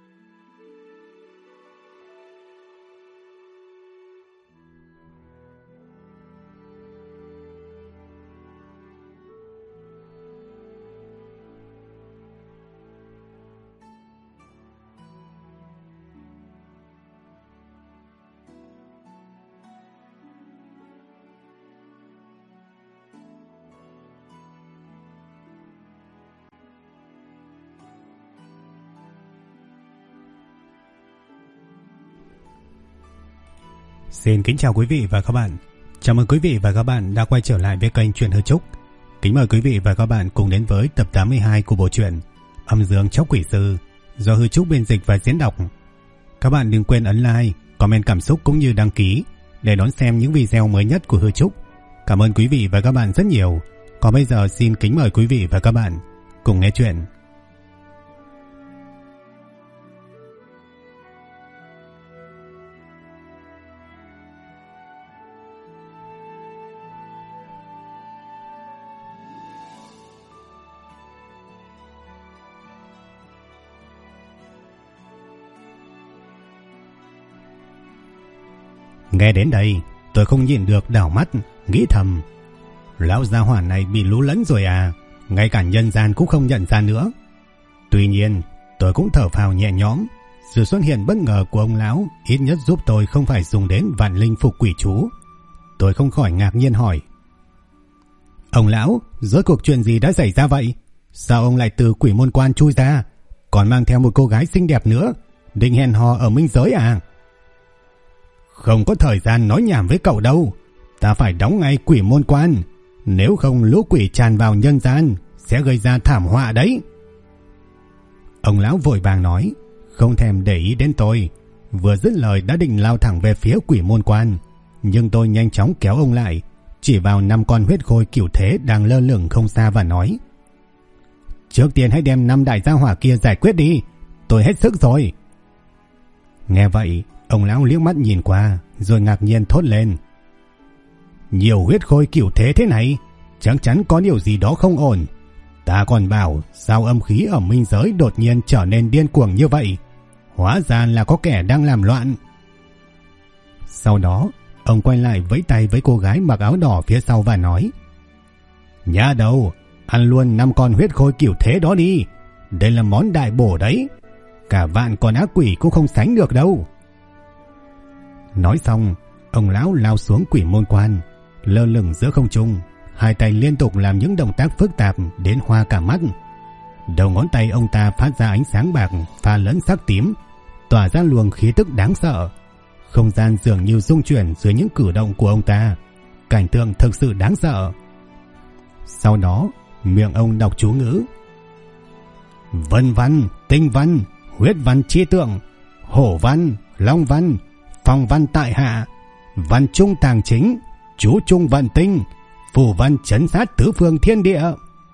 Xin kính chào quý vị và các bạn. Chào mừng quý vị và các bạn đã quay trở lại với kênh Truyện Hư Trúc. Kính mời quý vị và các bạn cùng đến với tập 82 của bộ truyện Âm Dương Chóc Quỷ Sư do Hư Trúc biên dịch và diễn đọc. Các bạn đừng quên ấn like, comment cảm xúc cũng như đăng ký để đón xem những video mới nhất của Hư Trúc. Cảm ơn quý vị và các bạn rất nhiều. Còn bây giờ xin kính mời quý vị và các bạn cùng nghe chuyện. Nghe đến đây, tôi không nhịn được đảo mắt, nghĩ thầm. Lão gia hỏa này bị lú lẫn rồi à, ngay cả nhân gian cũng không nhận ra nữa. Tuy nhiên, tôi cũng thở phào nhẹ nhõm. Sự xuất hiện bất ngờ của ông lão ít nhất giúp tôi không phải dùng đến vạn linh phục quỷ chú. Tôi không khỏi ngạc nhiên hỏi. Ông lão, rốt cuộc chuyện gì đã xảy ra vậy? Sao ông lại từ quỷ môn quan chui ra, còn mang theo một cô gái xinh đẹp nữa, định hẹn hò ở minh giới à? Không có thời gian nói nhảm với cậu đâu. Ta phải đóng ngay quỷ môn quan. Nếu không lũ quỷ tràn vào nhân gian sẽ gây ra thảm họa đấy. Ông lão vội vàng nói, không thèm để ý đến tôi. Vừa dứt lời đã định lao thẳng về phía quỷ môn quan, nhưng tôi nhanh chóng kéo ông lại, chỉ vào 5 con huyết khôi cửu thế đang lơ lửng không xa và nói, trước tiên hãy đem 5 đại gia hỏa kia giải quyết đi. Tôi hết sức rồi. Nghe vậy, ông lão liếc mắt nhìn qua rồi ngạc nhiên thốt lên. Nhiều huyết khôi cửu thế thế này, chắc chắn có điều gì đó không ổn. Ta còn bảo sao âm khí ở minh giới đột nhiên trở nên điên cuồng như vậy. Hóa ra là có kẻ đang làm loạn. Sau đó, ông quay lại vẫy tay với cô gái mặc áo đỏ phía sau và nói, nhá đầu, ăn luôn 5 con huyết khôi cửu thế đó đi. Đây là món đại bổ đấy. Cả vạn con ác quỷ cũng không sánh được đâu. Nói xong, ông lão lao xuống quỷ môn quan, lơ lửng giữa không trung, hai tay liên tục làm những động tác phức tạp đến hoa cả mắt. Đầu ngón tay ông ta phát ra ánh sáng bạc pha lẫn sắc tím, tỏa ra luồng khí tức đáng sợ. Không gian dường như rung chuyển dưới những cử động của ông ta, cảnh tượng thực sự đáng sợ. Sau đó, miệng ông đọc chú ngữ: vân văn, tinh văn, huyết văn chi tượng, hổ văn, long văn, phong văn tại hạ, văn trung tàng chính, chú trung vận tinh, phù văn trấn sát tứ phương thiên địa.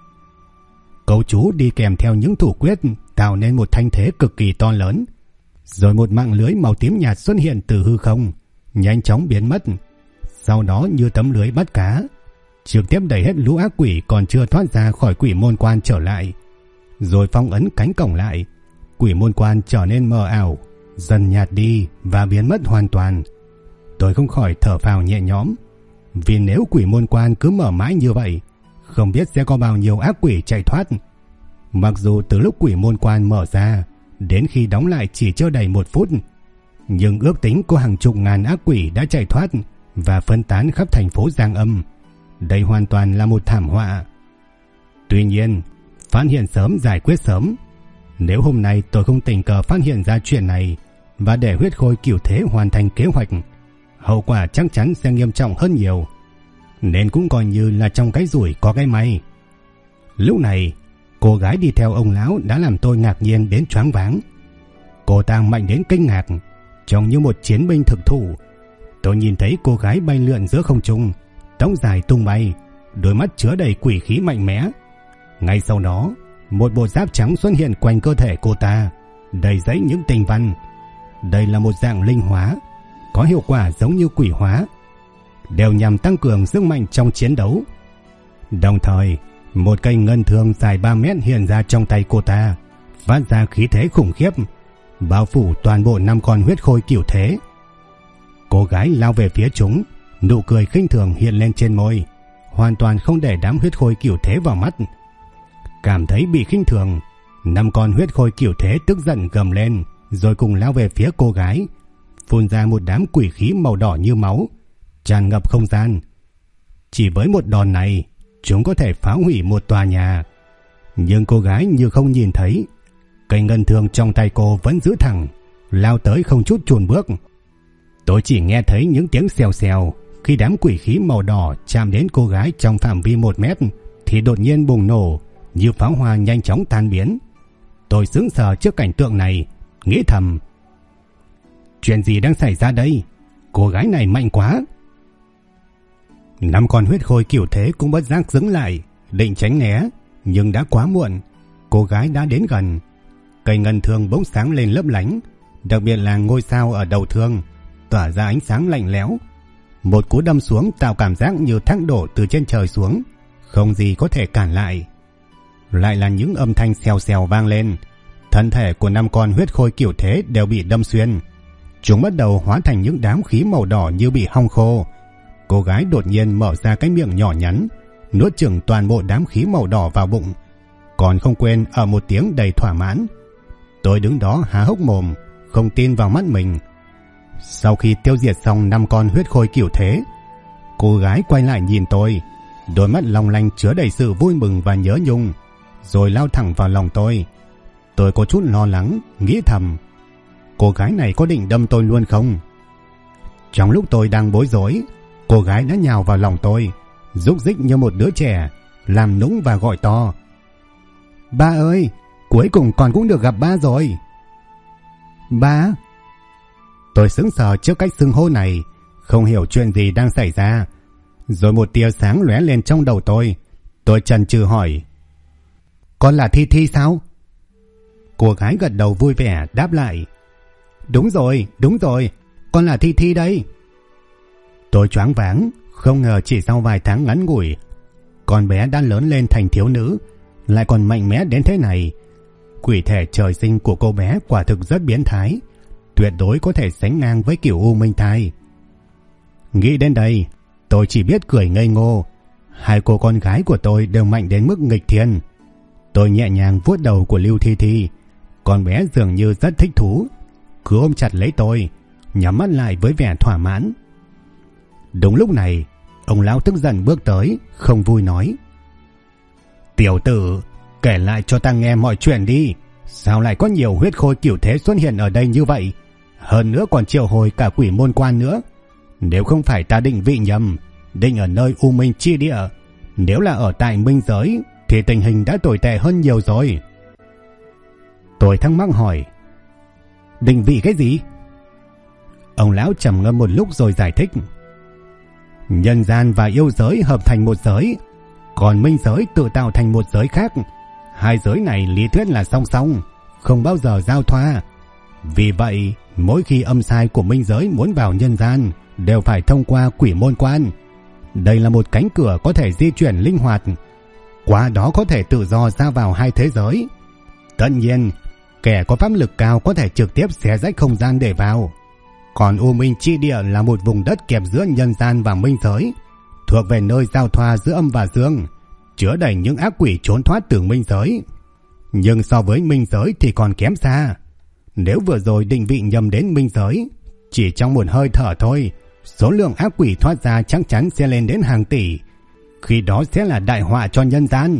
Câu chú đi kèm theo những thủ quyết tạo nên một thanh thế cực kỳ to lớn. Rồi một mạng lưới màu tím nhạt xuất hiện từ hư không, nhanh chóng biến mất. Sau đó như tấm lưới bắt cá, trực tiếp đẩy hết lũ ác quỷ còn chưa thoát ra khỏi quỷ môn quan trở lại. Rồi phong ấn cánh cổng lại, quỷ môn quan trở nên mờ ảo, dần nhạt đi và biến mất hoàn toàn. Tôi không khỏi thở phào nhẹ nhõm, vì nếu quỷ môn quan cứ mở mãi như vậy, không biết sẽ có bao nhiêu ác quỷ chạy thoát. Mặc dù từ lúc quỷ môn quan mở ra đến khi đóng lại chỉ chưa đầy 1 phút, nhưng ước tính có hàng chục ngàn ác quỷ đã chạy thoát và phân tán khắp thành phố Giang Âm. Đây hoàn toàn là một thảm họa. Tuy nhiên, phát hiện sớm giải quyết sớm. Nếu hôm nay tôi không tình cờ phát hiện ra chuyện này và để huyết khôi cửu thế hoàn thành kế hoạch, hậu quả chắc chắn sẽ nghiêm trọng hơn nhiều. Nên cũng coi như là trong cái rủi có cái may. Lúc này, cô gái đi theo ông lão đã làm tôi ngạc nhiên đến choáng váng. Cô ta mạnh đến kinh ngạc, trông như một chiến binh thực thụ. Tôi nhìn thấy cô gái bay lượn giữa không trung, tóc dài tung bay, đôi mắt chứa đầy quỷ khí mạnh mẽ. Ngay sau đó, một bộ giáp trắng xuất hiện quanh cơ thể cô ta, đầy dẫy những tinh văn. Đây là một dạng linh hóa, có hiệu quả giống như quỷ hóa, đều nhằm tăng cường sức mạnh trong chiến đấu. Đồng thời, một cây ngân thương dài 3 mét hiện ra trong tay cô ta, phát ra khí thế khủng khiếp, bao phủ toàn bộ 5 con huyết khôi cửu thế. Cô gái lao về phía chúng, nụ cười khinh thường hiện lên trên môi, hoàn toàn không để đám huyết khôi cửu thế vào mắt. Cảm thấy bị khinh thường, 5 con huyết khôi cửu thế tức giận gầm lên, rồi cùng lao về phía cô gái, phun ra một đám quỷ khí màu đỏ như máu, tràn ngập không gian. Chỉ với một đòn này, chúng có thể phá hủy một tòa nhà. Nhưng cô gái như không nhìn thấy, cây ngân thương trong tay cô vẫn giữ thẳng, lao tới không chút chùn bước. Tôi chỉ nghe thấy những tiếng xèo xèo khi đám quỷ khí màu đỏ chạm đến cô gái trong phạm vi 1 mét thì đột nhiên bùng nổ như pháo hoa nhanh chóng tan biến. Tôi sững sờ trước cảnh tượng này, nghĩ thầm: chuyện gì đang xảy ra đây? Cô gái này mạnh quá. 5 con huyết khôi cửu thế cũng bất giác dừng lại, định tránh né, nhưng đã quá muộn. Cô gái đã đến gần. Cây ngân thương bỗng sáng lên lấp lánh, đặc biệt là ngôi sao ở đầu thương tỏa ra ánh sáng lạnh lẽo. Một cú đâm xuống tạo cảm giác như thác đổ từ trên trời xuống, không gì có thể cản lại. Lại là những âm thanh xèo xèo vang lên. Thân thể của 5 con huyết khôi cửu thế đều bị đâm xuyên. Chúng bắt đầu hóa thành những đám khí màu đỏ như bị hong khô. Cô gái đột nhiên mở ra cái miệng nhỏ nhắn, nuốt chửng toàn bộ đám khí màu đỏ vào bụng, còn không quên ở một tiếng đầy thỏa mãn. Tôi đứng đó há hốc mồm, không tin vào mắt mình. Sau khi tiêu diệt xong 5 con huyết khôi cửu thế, cô gái quay lại nhìn tôi, đôi mắt long lanh chứa đầy sự vui mừng và nhớ nhung, rồi lao thẳng vào lòng tôi. Tôi có chút lo lắng, nghĩ thầm: cô gái này có định đâm tôi luôn không? Trong lúc tôi đang bối rối, cô gái đã nhào vào lòng tôi, rúc rích như một đứa trẻ, làm nũng và gọi to: ba ơi, cuối cùng con cũng được gặp ba rồi. Ba? Tôi sững sờ trước cách xưng hô này, không hiểu chuyện gì đang xảy ra. Rồi một tia sáng lóe lên trong đầu tôi. Tôi chần chừ hỏi: con là Thi Thi sao? Cô gái gật đầu vui vẻ đáp lại: đúng rồi, con là Thi Thi đây. Tôi choáng váng, không ngờ chỉ sau vài tháng ngắn ngủi, con bé đã lớn lên thành thiếu nữ, lại còn mạnh mẽ đến thế này. Quỷ thể trời sinh của cô bé quả thực rất biến thái, tuyệt đối có thể sánh ngang với Cửu U Minh Thai. Nghĩ đến đây, tôi chỉ biết cười ngây ngô. Hai cô con gái của tôi đều mạnh đến mức nghịch thiên. Tôi nhẹ nhàng vuốt đầu của Lưu Thi Thi, con bé dường như rất thích thú, cứ ôm chặt lấy tôi, nhắm mắt lại với vẻ thỏa mãn. Đúng lúc này, ông lão tức giận bước tới, không vui nói: tiểu tử, kể lại cho ta nghe mọi chuyện đi. Sao lại có nhiều huyết khôi cửu thế xuất hiện ở đây như vậy? Hơn nữa còn triệu hồi cả quỷ môn quan nữa. Nếu không phải ta định vị nhầm, định ở nơi U Minh chi địa, nếu là ở tại minh giới thì tình hình đã tồi tệ hơn nhiều rồi. Tôi thắc mắc hỏi: định vị cái gì? Ông lão trầm ngâm một lúc rồi giải thích: nhân gian và yêu giới hợp thành một giới, còn minh giới tự tạo thành một giới khác. Hai giới này lý thuyết là song song, không bao giờ giao thoa. Vì vậy, mỗi khi âm sai của minh giới muốn vào nhân gian đều phải thông qua quỷ môn quan. Đây là một cánh cửa có thể di chuyển linh hoạt, qua đó có thể tự do ra vào hai thế giới. Tất nhiên, kẻ có pháp lực cao có thể trực tiếp xé rách không gian để vào. Còn U Minh chi địa là một vùng đất kẹp giữa nhân gian và minh giới, thuộc về nơi giao thoa giữa âm và dương, chứa đầy những ác quỷ trốn thoát từ minh giới. Nhưng so với minh giới thì còn kém xa. Nếu vừa rồi định vị nhầm đến minh giới, chỉ trong một hơi thở thôi, số lượng ác quỷ thoát ra chắc chắn sẽ lên đến hàng tỷ. Khi đó sẽ là đại họa cho nhân gian.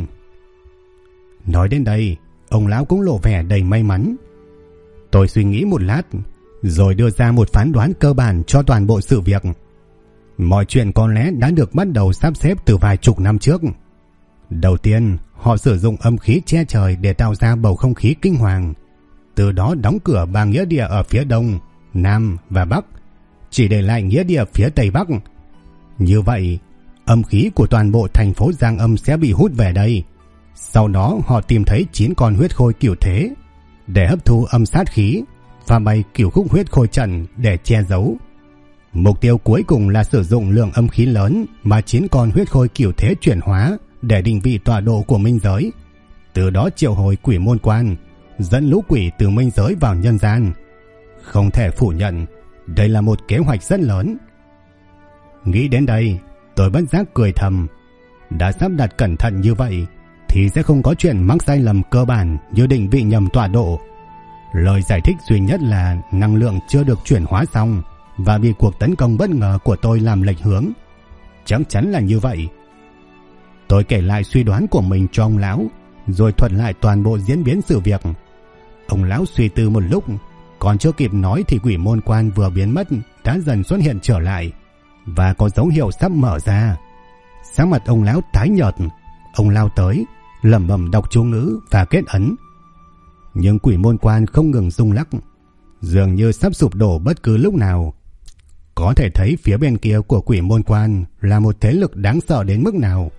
Nói đến đây, ông lão cũng lộ vẻ đầy may mắn. Tôi suy nghĩ một lát, rồi đưa ra một phán đoán cơ bản cho toàn bộ sự việc. Mọi chuyện có lẽ đã được bắt đầu sắp xếp từ vài chục năm trước. Đầu tiên, họ sử dụng âm khí che trời để tạo ra bầu không khí kinh hoàng. Từ đó đóng cửa ba nghĩa địa ở phía đông, nam và bắc, chỉ để lại nghĩa địa phía tây bắc. Như vậy, âm khí của toàn bộ thành phố Giang Âm sẽ bị hút về đây. Sau đó họ tìm thấy 9 con huyết khôi cửu thế để hấp thu âm sát khí và bày cửu khúc huyết khôi trận để che giấu. Mục tiêu cuối cùng là sử dụng lượng âm khí lớn mà 9 con huyết khôi cửu thế chuyển hóa để định vị tọa độ của minh giới, từ đó triệu hồi quỷ môn quan, dẫn lũ quỷ từ minh giới vào nhân gian. Không thể phủ nhận, đây là một kế hoạch rất lớn. Nghĩ đến đây, tôi bất giác cười thầm. Đã sắp đặt cẩn thận như vậy thì sẽ không có chuyện mắc sai lầm cơ bản như định vị nhầm tọa độ. Lời giải thích duy nhất là năng lượng chưa được chuyển hóa xong và bị cuộc tấn công bất ngờ của tôi làm lệch hướng. Chắc chắn là như vậy. Tôi kể lại suy đoán của mình cho ông lão, rồi thuật lại toàn bộ diễn biến sự việc. Ông lão suy tư một lúc, còn chưa kịp nói thì quỷ môn quan vừa biến mất đã dần xuất hiện trở lại và có dấu hiệu sắp mở ra. Sắc mặt ông lão tái nhợt, ông lao tới, lẩm bẩm đọc chú ngữ và kết ấn. Nhưng quỷ môn quan không ngừng rung lắc, dường như sắp sụp đổ bất cứ lúc nào. Có thể thấy phía bên kia của quỷ môn quan là một thế lực đáng sợ đến mức nào.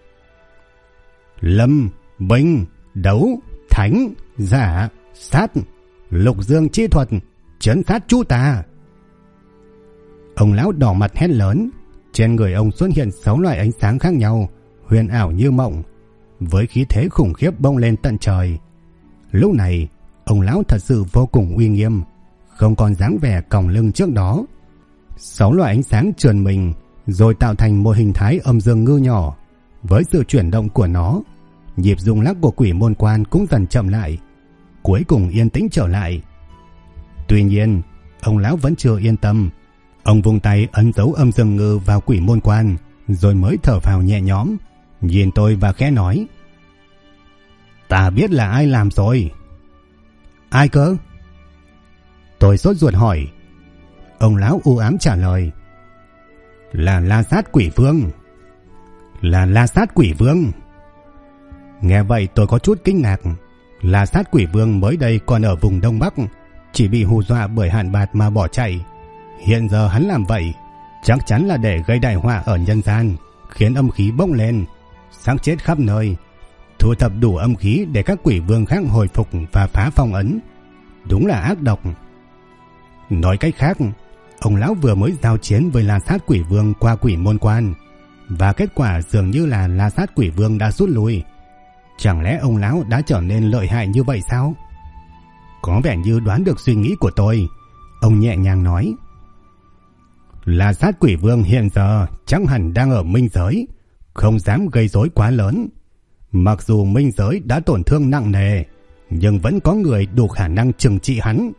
Lâm, binh, đấu, thánh, giả, sát, lục dương chi thuật, trấn sát chú ta. Ông lão đỏ mặt hét lớn. Trên người ông xuất hiện 6 loại ánh sáng khác nhau, huyền ảo như mộng, với khí thế khủng khiếp bông lên tận trời. Lúc này, ông lão thật sự vô cùng uy nghiêm, không còn dáng vẻ còng lưng trước đó. 6 loại ánh sáng trườn mình, rồi tạo thành một hình thái âm dương ngư nhỏ. Với sự chuyển động của nó, nhịp rung lắc của quỷ môn quan cũng dần chậm lại, cuối cùng yên tĩnh trở lại. Tuy nhiên, ông lão vẫn chưa yên tâm. Ông vung tay ấn dấu âm dương ngư vào quỷ môn quan, rồi mới thở phào nhẹ nhõm, nhìn tôi và khẽ nói: Ta biết là ai làm rồi. Ai cơ? Tôi sốt ruột hỏi. Ông lão u ám trả lời: Là La Sát Quỷ Vương. Là La Sát Quỷ Vương. Nghe vậy tôi có chút kinh ngạc. La Sát Quỷ Vương mới đây còn ở vùng Đông Bắc, chỉ bị hù dọa bởi hạn bạt mà bỏ chạy. Hiện giờ hắn làm vậy chắc chắn là để gây đại họa ở nhân gian, khiến âm khí bốc lên, xác chết khắp nơi, thu thập đủ âm khí để các quỷ vương khác hồi phục và phá phong ấn. Đúng là ác độc. Nói cách khác, ông lão vừa mới giao chiến với La Sát Quỷ Vương qua quỷ môn quan, và kết quả dường như là La Sát Quỷ Vương đã rút lui. Chẳng lẽ ông lão đã trở nên lợi hại như vậy sao? Có vẻ như đoán được suy nghĩ của tôi. Ông nhẹ nhàng nói: La Sát Quỷ Vương hiện giờ chắc hẳn đang ở minh giới, không dám gây rối quá lớn. Mặc dù minh giới đã tổn thương nặng nề, nhưng vẫn có người đủ khả năng trừng trị hắn.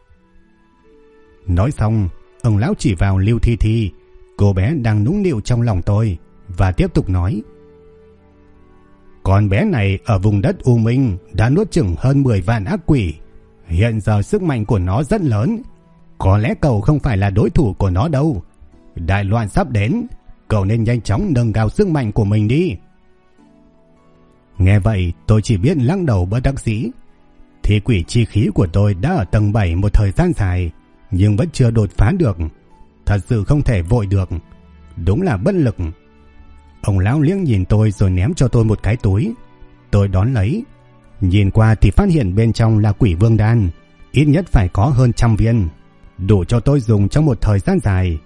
Nói xong, ông lão chỉ vào Lưu Thi Thi, cô bé đang nũng nịu trong lòng tôi, và tiếp tục nói: Con bé này ở vùng đất U Minh đã nuốt chửng hơn 10 vạn ác quỷ. Hiện giờ sức mạnh của nó rất lớn, có lẽ cậu không phải là đối thủ của nó đâu. Đại loạn sắp đến, cậu nên nhanh chóng nâng cao sức mạnh của mình đi. Nghe vậy tôi chỉ biết lắc đầu bất đắc dĩ. Thì quỷ chi khí của tôi đã ở tầng 7 một thời gian dài, nhưng vẫn chưa đột phá được. Thật sự không thể vội được. Đúng là bất lực. Ông lão liếc nhìn tôi rồi ném cho tôi một cái túi. Tôi đón lấy. Nhìn qua thì phát hiện bên trong là quỷ vương đan, ít nhất phải có hơn 100 viên, đủ cho tôi dùng trong một thời gian dài.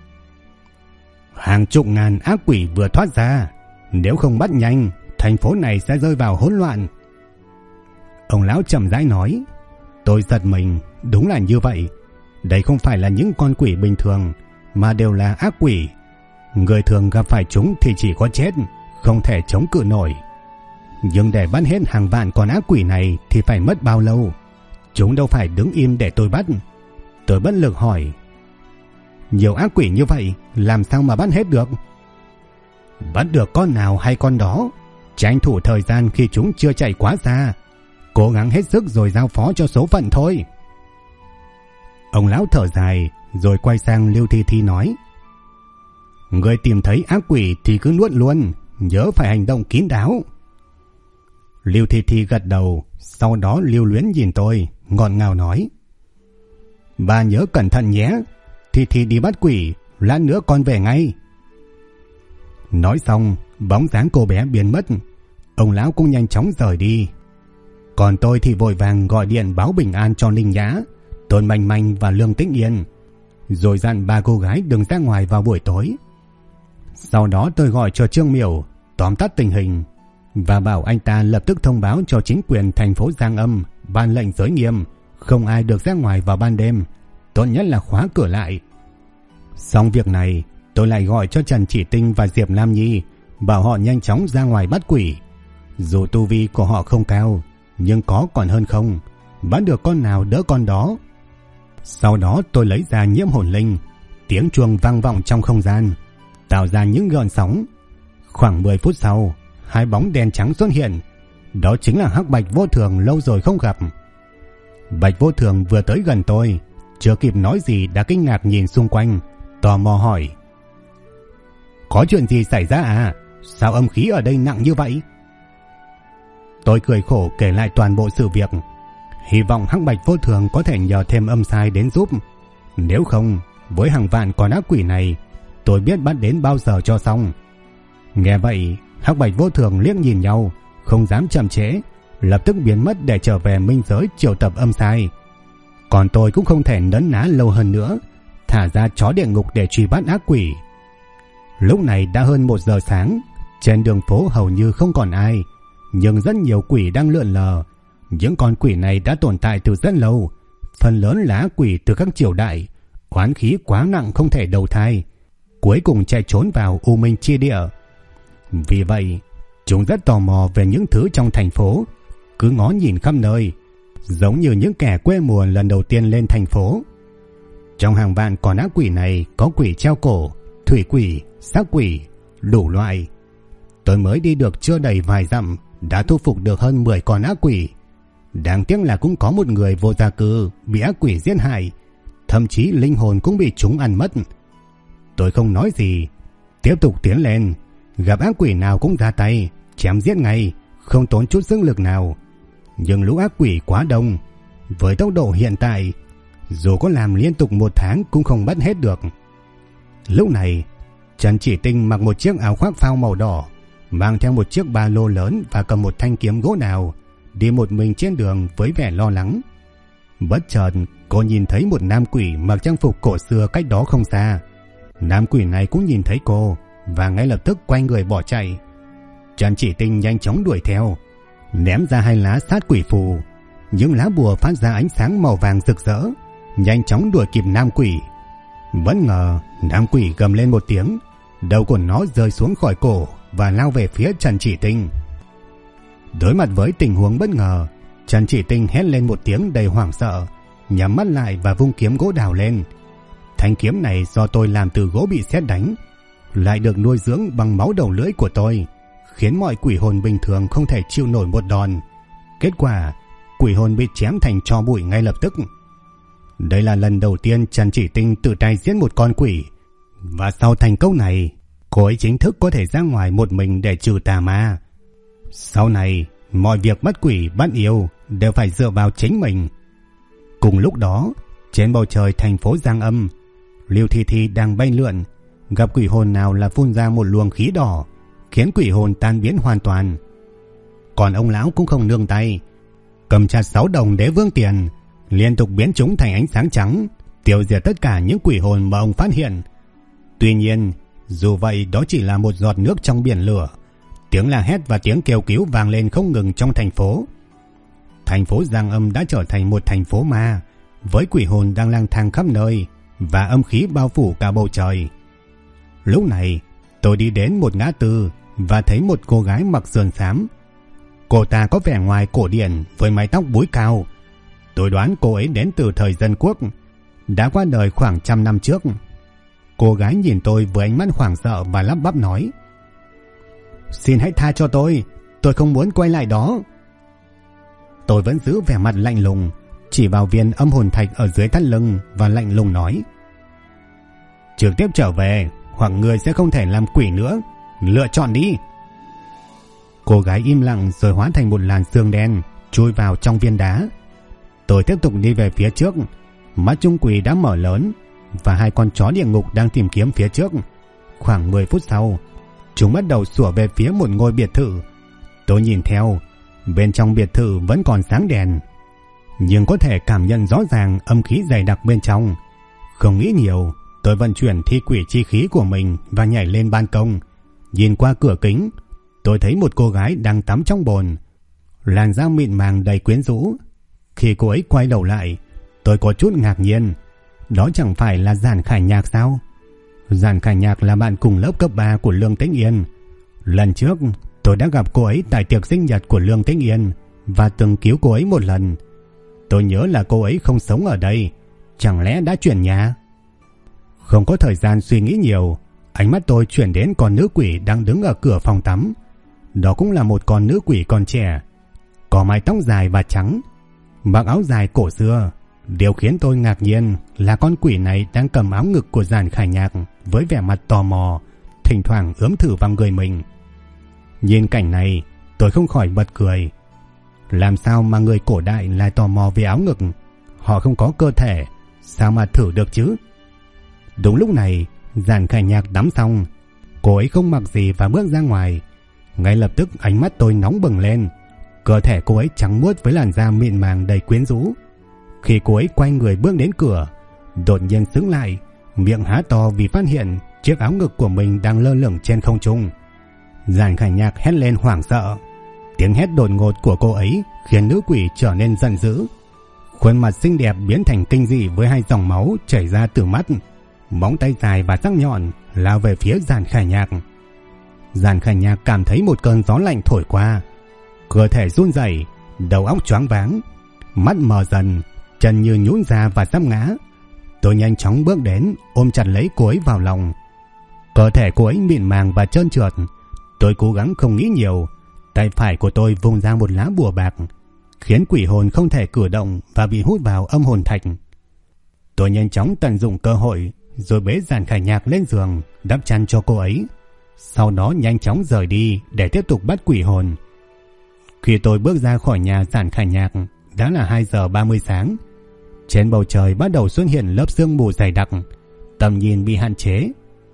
Hàng chục ngàn ác quỷ vừa thoát ra, nếu không bắt nhanh, thành phố này sẽ rơi vào hỗn loạn. Ông lão chậm rãi nói. Tôi giật mình. Đúng là như vậy. Đây không phải là những con quỷ bình thường, mà đều là ác quỷ. Người thường gặp phải chúng thì chỉ có chết, không thể chống cự nổi. Nhưng để bắt hết hàng vạn con ác quỷ này thì phải mất bao lâu? Chúng đâu phải đứng im để tôi bắt. Tôi bất lực hỏi: Nhiều ác quỷ như vậy, làm sao mà bắt hết được? Bắt được con nào hay con đó, tranh thủ thời gian khi chúng chưa chạy quá xa, cố gắng hết sức rồi giao phó cho số phận thôi. Ông lão thở dài, rồi quay sang Lưu Thi Thi nói: Người tìm thấy ác quỷ thì cứ nuốt luôn, nhớ phải hành động kín đáo. Lưu Thi Thi gật đầu, sau đó lưu luyến nhìn tôi, ngọt ngào nói: Bà nhớ cẩn thận nhé, Thi Thi đi bắt quỷ, lát nữa con về ngay. Nói xong, bóng dáng cô bé biến mất. Ông lão cũng nhanh chóng rời đi. Còn tôi thì vội vàng gọi điện báo bình an cho Ninh Nhã, Tôn Manh Manh và Lương Tĩnh Yên, rồi dặn 3 cô gái đừng ra ngoài vào buổi tối. Sau đó tôi gọi cho Trương Miểu tóm tắt tình hình và bảo anh ta lập tức thông báo cho chính quyền thành phố Giang Âm ban lệnh giới nghiêm, không ai được ra ngoài vào ban đêm, tốt nhất là khóa cửa lại. Xong việc này, tôi lại gọi cho Trần Chỉ Tinh và Diệp Lam Nhi, bảo họ nhanh chóng ra ngoài bắt quỷ. Dù tu vi của họ không cao, nhưng có còn hơn không, bắt được con nào đỡ con đó. Sau đó tôi lấy ra nhiễm hồn linh, tiếng chuông vang vọng trong không gian, tạo ra những gợn sóng. Khoảng 10 phút sau, hai bóng đen trắng xuất hiện, đó chính là Hắc Bạch Vô Thường lâu rồi không gặp. Bạch Vô Thường vừa tới gần tôi, chưa kịp nói gì đã kinh ngạc nhìn xung quanh, tò mò hỏi: có chuyện gì xảy ra à? Sao âm khí ở đây nặng như vậy? Tôi cười khổ kể lại toàn bộ sự việc, hy vọng Hắc Bạch Vô Thường có thể nhờ thêm âm sai đến giúp. Nếu không, với hàng vạn con ác quỷ này, tôi biết bắt đến bao giờ cho xong. Nghe vậy, Hắc Bạch Vô Thường liếc nhìn nhau, không dám chậm trễ, lập tức biến mất để trở về minh giới triệu tập âm sai. Còn tôi cũng không thể nấn ná lâu hơn nữa, thả ra chó địa ngục để truy bắt ác quỷ. Lúc này đã hơn 1 giờ sáng, trên đường phố hầu như không còn ai, nhưng rất nhiều quỷ đang lượn lờ. Những con quỷ này đã tồn tại từ rất lâu, phần lớn là ác quỷ từ các triều đại, oán khí quá nặng không thể đầu thai, cuối cùng chạy trốn vào U Minh Chi Địa. Vì vậy, chúng rất tò mò về những thứ trong thành phố, cứ ngó nhìn khắp nơi, giống như những kẻ quê mùa lần đầu tiên lên thành phố. Trong hàng vạn con ác quỷ này có quỷ treo cổ, thủy quỷ, xác quỷ, đủ loại. Tôi mới đi được chưa đầy vài dặm đã thu phục được hơn 10 con ác quỷ. Đáng tiếc là cũng có một người vô gia cư bị ác quỷ giết hại, thậm chí linh hồn cũng bị chúng ăn mất. Tôi không nói gì, tiếp tục tiến lên, gặp ác quỷ nào cũng ra tay chém giết ngay, không tốn chút sức lực nào. Nhưng lũ ác quỷ quá đông, với tốc độ hiện tại, dù có làm liên tục 1 tháng cũng không bắt hết được. Lúc này, Trần Chỉ Tinh mặc một chiếc áo khoác phao màu đỏ, mang theo một chiếc ba lô lớn và cầm một thanh kiếm gỗ đào, đi một mình trên đường với vẻ lo lắng. Bất chợt, cô nhìn thấy một nam quỷ mặc trang phục cổ xưa cách đó không xa. Nam quỷ này cũng nhìn thấy cô và ngay lập tức quay người bỏ chạy. Trần Chỉ Tinh nhanh chóng đuổi theo, ném ra 2 lá sát quỷ phù. Những lá bùa phát ra ánh sáng màu vàng rực rỡ, nhanh chóng đuổi kịp nam quỷ. Bất ngờ, nam quỷ gầm lên một tiếng, đầu của nó rơi xuống khỏi cổ và lao về phía Trần Chỉ Tinh. Đối mặt với tình huống bất ngờ, Trần Chỉ Tinh hét lên một tiếng đầy hoảng sợ, nhắm mắt lại và vung kiếm gỗ đào lên. Thanh kiếm này do tôi làm từ gỗ bị sét đánh, lại được nuôi dưỡng bằng máu đầu lưỡi của tôi, khiến mọi quỷ hồn bình thường không thể chịu nổi một đòn. Kết quả, quỷ hồn bị chém thành tro bụi ngay lập tức. Đây là lần đầu tiên Trần Chỉ Tinh tự tay giết một con quỷ, và sau thành công này, cô ấy chính thức có thể ra ngoài một mình để trừ tà ma. Sau này, mọi việc bắt quỷ bắt yêu đều phải dựa vào chính mình. Cùng lúc đó, trên bầu trời thành phố Giang Âm, Lưu Thi Thi đang bay lượn, gặp quỷ hồn nào là phun ra một luồng khí đỏ, khiến quỷ hồn tan biến hoàn toàn. Còn ông lão cũng không nương tay, cầm chặt 6 đồng đế vương tiền, liên tục biến chúng thành ánh sáng trắng, tiêu diệt tất cả những quỷ hồn mà ông phát hiện. Tuy nhiên, dù vậy đó chỉ là một giọt nước trong biển lửa. Tiếng la hét và tiếng kêu cứu vang lên không ngừng trong thành phố. Thành phố Giang Âm đã trở thành một thành phố ma, với quỷ hồn đang lang thang khắp nơi và âm khí bao phủ cả bầu trời. Lúc này, tôi đi đến một ngã tư và thấy một cô gái mặc sườn xám. Cô ta có vẻ ngoài cổ điển với mái tóc búi cao. Tôi đoán cô ấy đến từ thời Dân Quốc, đã qua đời khoảng 100 năm trước. Cô gái nhìn tôi với ánh mắt hoảng sợ và lắp bắp nói: "Xin hãy tha cho tôi không muốn quay lại đó." Tôi vẫn giữ vẻ mặt lạnh lùng, chỉ vào viên âm hồn thạch ở dưới thắt lưng và lạnh lùng nói: "Trực tiếp trở về, hoặc người sẽ không thể làm quỷ nữa, lựa chọn đi." Cô gái im lặng rồi hóa thành một làn sương đen chui vào trong viên đá. Tôi tiếp tục đi về phía trước, mắt trung quỷ đã mở lớn và 2 con chó địa ngục đang tìm kiếm phía trước. Khoảng 10 phút sau, chúng bắt đầu sủa về phía một ngôi biệt thự. Tôi nhìn theo, bên trong biệt thự vẫn còn sáng đèn, nhưng có thể cảm nhận rõ ràng âm khí dày đặc bên trong. Không nghĩ nhiều, tôi vận chuyển thi quỷ chi khí của mình và nhảy lên ban công. Nhìn qua cửa kính, tôi thấy một cô gái đang tắm trong bồn, làn da mịn màng đầy quyến rũ. Khi cô ấy quay đầu lại, tôi có chút ngạc nhiên. Đó chẳng phải là Giản Khải Nhạc sao? Giản Khải Nhạc là bạn cùng lớp cấp 3 của Lương Tĩnh Yên. Lần trước tôi đã gặp cô ấy tại tiệc sinh nhật của Lương Tĩnh Yên và từng cứu cô ấy một lần. Tôi nhớ là cô ấy không sống ở đây. Chẳng lẽ đã chuyển nhà? Không có thời gian suy nghĩ nhiều, ánh mắt tôi chuyển đến con nữ quỷ đang đứng ở cửa phòng tắm. Đó cũng là một con nữ quỷ còn trẻ, có mái tóc dài và trắng, mặc áo dài cổ xưa. Điều khiến tôi ngạc nhiên là con quỷ này đang cầm áo ngực của Giản Khải Nhạc với vẻ mặt tò mò, thỉnh thoảng ướm thử vào người mình. Nhìn cảnh này, tôi không khỏi bật cười. Làm sao mà người cổ đại lại tò mò về áo ngực? Họ không có cơ thể, sao mà thử được chứ? Đúng lúc này, Giản Khải Nhạc tắm xong, cô ấy không mặc gì và bước ra ngoài. Ngay lập tức ánh mắt tôi nóng bừng lên. Cơ thể cô ấy trắng muốt với làn da mịn màng đầy quyến rũ. Khi cô ấy quay người bước đến cửa, đột nhiên sững lại, miệng há to vì phát hiện chiếc áo ngực của mình đang lơ lửng trên không trung. Giản Khải Nhạc hét lên hoảng sợ. Tiếng hét đột ngột của cô ấy khiến nữ quỷ trở nên giận dữ. Khuôn mặt xinh đẹp biến thành kinh dị với hai dòng máu chảy ra từ mắt. Móng tay dài và sắc nhọn lao về phía Giản Khải Nhạc. Giản Khải Nhạc cảm thấy một cơn gió lạnh thổi qua, cơ thể run rẩy, đầu óc choáng váng, mắt mờ dần, chân như nhũn ra và sắp ngã. Tôi nhanh chóng bước đến, ôm chặt lấy cô ấy vào lòng. Cơ thể cô ấy mịn màng và trơn trượt. Tôi cố gắng không nghĩ nhiều. Tay phải của tôi vung ra một lá bùa bạc, khiến quỷ hồn không thể cử động và bị hút vào âm hồn thạch. Tôi nhanh chóng tận dụng cơ hội rồi bế Giản Khải Nhạc lên giường, đắp chăn cho cô ấy. Sau đó nhanh chóng rời đi để tiếp tục bắt quỷ hồn. Khi tôi bước ra khỏi nhà Giản Khải Nhạc, đã là 2 giờ 30 sáng. Trên bầu trời bắt đầu xuất hiện lớp sương mù dày đặc, tầm nhìn bị hạn chế.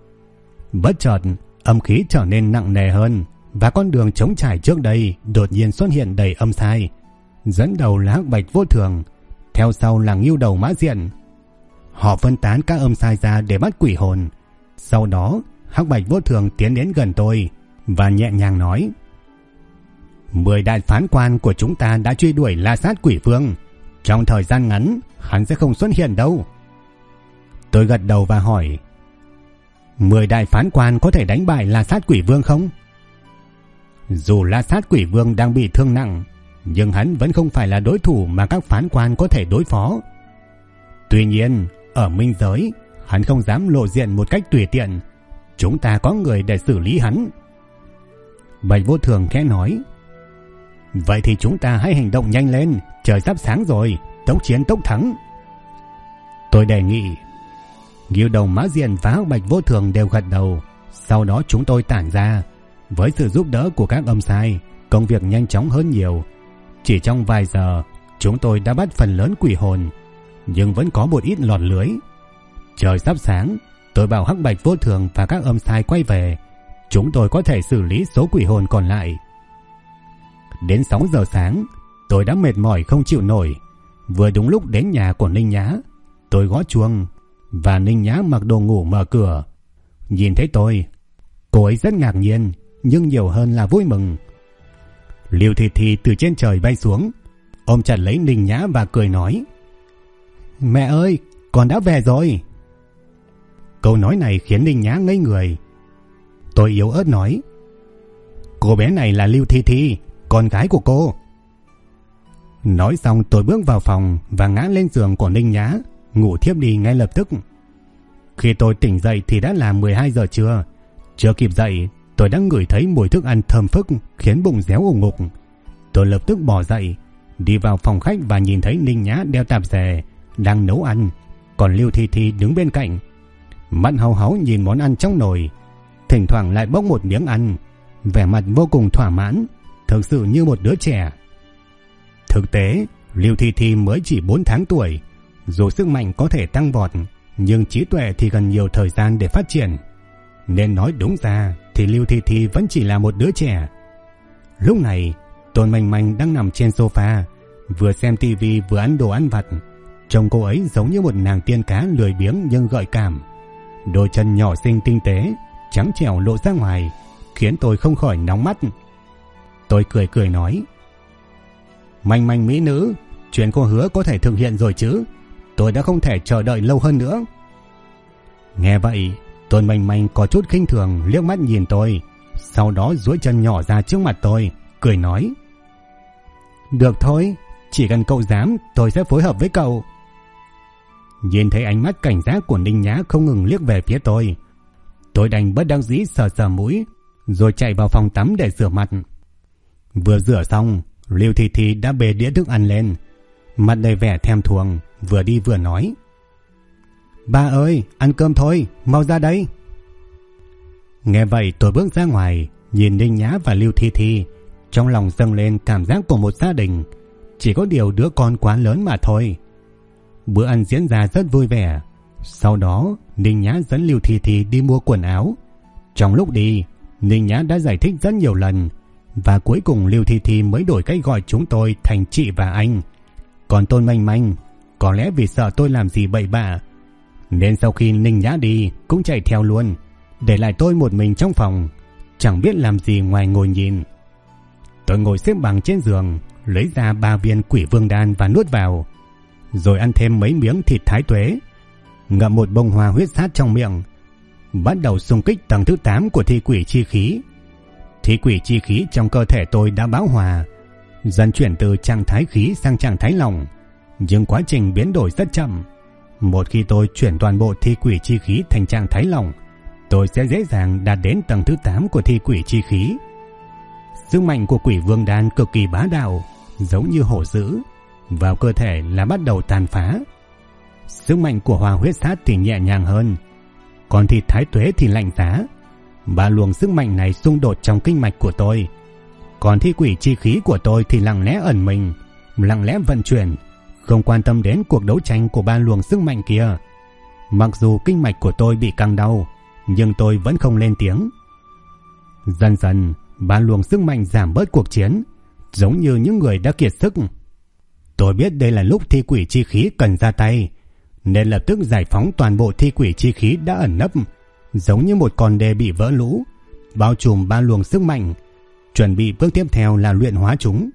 Bất chợt, âm khí trở nên nặng nề hơn, và con đường trống trải trước đây đột nhiên xuất hiện đầy âm sai. Dẫn đầu là Hắc Bạch Vô Thường, theo sau là Ngưu Đầu Mã Diện. Họ phân tán các âm sai ra để bắt quỷ hồn. Sau đó, Hắc Bạch Vô Thường tiến đến gần tôi và nhẹ nhàng nói: 10 đại phán quan của chúng ta đã truy đuổi La Sát Quỷ Vương. Trong thời gian ngắn, hắn sẽ không xuất hiện đâu. Tôi gật đầu và hỏi: 10 đại phán quan có thể đánh bại La Sát Quỷ Vương không? Dù La Sát Quỷ Vương đang bị thương nặng, nhưng hắn vẫn không phải là đối thủ mà các phán quan có thể đối phó. Tuy nhiên, ở minh giới, hắn không dám lộ diện một cách tùy tiện. Chúng ta có người để xử lý hắn. Bạch Vô Thường khẽ nói: Vậy thì chúng ta hãy hành động nhanh lên, trời sắp sáng rồi, tốc chiến tốc thắng. Tôi đề nghị. Ngưu Đầu Mã Diện và Hắc Bạch Vô Thường đều gật đầu. Sau đó chúng tôi tản ra. Với sự giúp đỡ của các âm sai, công việc nhanh chóng hơn nhiều. Chỉ trong vài giờ, chúng tôi đã bắt phần lớn quỷ hồn, nhưng vẫn có một ít lọt lưới. Trời sắp sáng, tôi bảo Hắc Bạch Vô Thường và các âm sai quay về. Chúng tôi có thể xử lý số quỷ hồn còn lại. Đến 6 giờ sáng, tôi đã mệt mỏi không chịu nổi. Vừa đúng lúc đến nhà của Ninh Nhã, tôi gõ chuông và Ninh Nhã mặc đồ ngủ mở cửa. Nhìn thấy tôi, cô ấy rất ngạc nhiên, nhưng nhiều hơn là vui mừng. Lưu Thi Thi từ trên trời bay xuống, ôm chặt lấy Ninh Nhã và cười nói: Mẹ ơi, con đã về rồi. Câu nói này khiến Ninh Nhã ngây người. Tôi yếu ớt nói: Cô bé này là Lưu Thi Thi, con gái của cô. Nói xong tôi bước vào phòng và ngã lên giường của Ninh Nhã, ngủ thiếp đi ngay lập tức. Khi tôi tỉnh dậy thì đã là 12 giờ trưa. Chưa kịp dậy, tôi đã ngửi thấy mùi thức ăn thơm phức khiến bụng réo ủng ngục. Tôi lập tức bỏ dậy, đi vào phòng khách và nhìn thấy Ninh Nhã đeo tạp dề đang nấu ăn, còn Lưu Thi Thi đứng bên cạnh, mắt háo háo nhìn món ăn trong nồi, thỉnh thoảng lại bốc một miếng ăn, vẻ mặt vô cùng thỏa mãn, thực sự như một đứa trẻ. Thực tế, Lưu Thi Thi mới chỉ 4 tháng tuổi, dù sức mạnh có thể tăng vọt, nhưng trí tuệ thì cần nhiều thời gian để phát triển. Nên nói đúng ra thì Lưu Thi Thi vẫn chỉ là một đứa trẻ. Lúc này, Tôn Manh Manh đang nằm trên sofa, vừa xem tivi vừa ăn đồ ăn vặt. Trông cô ấy giống như một nàng tiên cá lười biếng nhưng gợi cảm. Đôi chân nhỏ xinh tinh tế, trắng trẻo lộ ra ngoài, khiến tôi không khỏi nóng mắt. Tôi cười cười nói: Manh Manh mỹ nữ, Chuyện cô hứa có thể thực hiện rồi chứ? Tôi đã không thể chờ đợi lâu hơn nữa. Nghe vậy, Tôn Mênh Mênh có chút khinh thường liếc mắt nhìn tôi, sau đó duỗi chân nhỏ ra trước mặt tôi, cười nói: Được thôi, chỉ cần cậu dám, tôi sẽ phối hợp với cậu. Nhìn thấy ánh mắt cảnh giác của Ninh Nhã không ngừng liếc về phía tôi đành bất đắc dĩ sờ sờ mũi, rồi chạy vào phòng tắm để rửa mặt. Vừa rửa xong, Lưu Thi Thi đã bê đĩa thức ăn lên, mặt đầy vẻ thèm thuồng, vừa đi vừa nói: Ba ơi, ăn cơm thôi, mau ra đây. Nghe vậy tôi bước ra ngoài, nhìn Ninh Nhã và Lưu Thi Thi, trong lòng dâng lên cảm giác của một gia đình, chỉ có điều đứa con quá lớn mà thôi. Bữa ăn diễn ra rất vui vẻ. Sau đó Ninh Nhã dẫn Lưu Thi Thi đi mua quần áo. Trong lúc đi, Ninh Nhã đã giải thích rất nhiều lần, và cuối cùng Lưu Thi Thi mới đổi cách gọi chúng tôi thành chị và anh. Còn Tôn Mênh Mênh, có lẽ vì sợ tôi làm gì bậy bạ, nên sau khi Ninh Nhã đi cũng chạy theo luôn, để lại tôi một mình trong phòng, chẳng biết làm gì ngoài ngồi nhìn. Tôi ngồi xếp bằng trên giường, lấy ra 3 viên Quỷ Vương đan và nuốt vào, rồi ăn thêm mấy miếng thịt thái tuế, ngậm một bông hoa huyết sát trong miệng, bắt đầu xung kích tầng thứ 8 của thi quỷ chi khí. Thi quỷ chi khí trong cơ thể tôi đã bão hòa, dần chuyển từ trạng thái khí sang trạng thái lỏng, nhưng quá trình biến đổi rất chậm. Một khi tôi chuyển toàn bộ thi quỷ chi khí thành trạng thái lỏng, tôi sẽ dễ dàng đạt đến tầng thứ 8 của thi quỷ chi khí. Sức mạnh của Quỷ Vương đan cực kỳ bá đạo, giống như hổ dữ, vào cơ thể là bắt đầu tàn phá. Sức mạnh của Hoa huyết sát thì nhẹ nhàng hơn, còn thịt thái tuế thì lạnh giá. 3 luồng sức mạnh này xung đột trong kinh mạch của tôi, còn thi quỷ chi khí của tôi thì lặng lẽ ẩn mình, lặng lẽ vận chuyển, không quan tâm đến cuộc đấu tranh của 3 luồng sức mạnh kia. Mặc dù kinh mạch của tôi bị căng đau, nhưng tôi vẫn không lên tiếng. Dần dần, 3 luồng sức mạnh giảm bớt cuộc chiến, giống như những người đã kiệt sức. Tôi biết đây là lúc thi quỷ chi khí cần ra tay, nên lập tức giải phóng toàn bộ thi quỷ chi khí đã ẩn nấp, giống như một con đê bị vỡ lũ, bao trùm 3 luồng sức mạnh, chuẩn bị bước tiếp theo là luyện hóa chúng.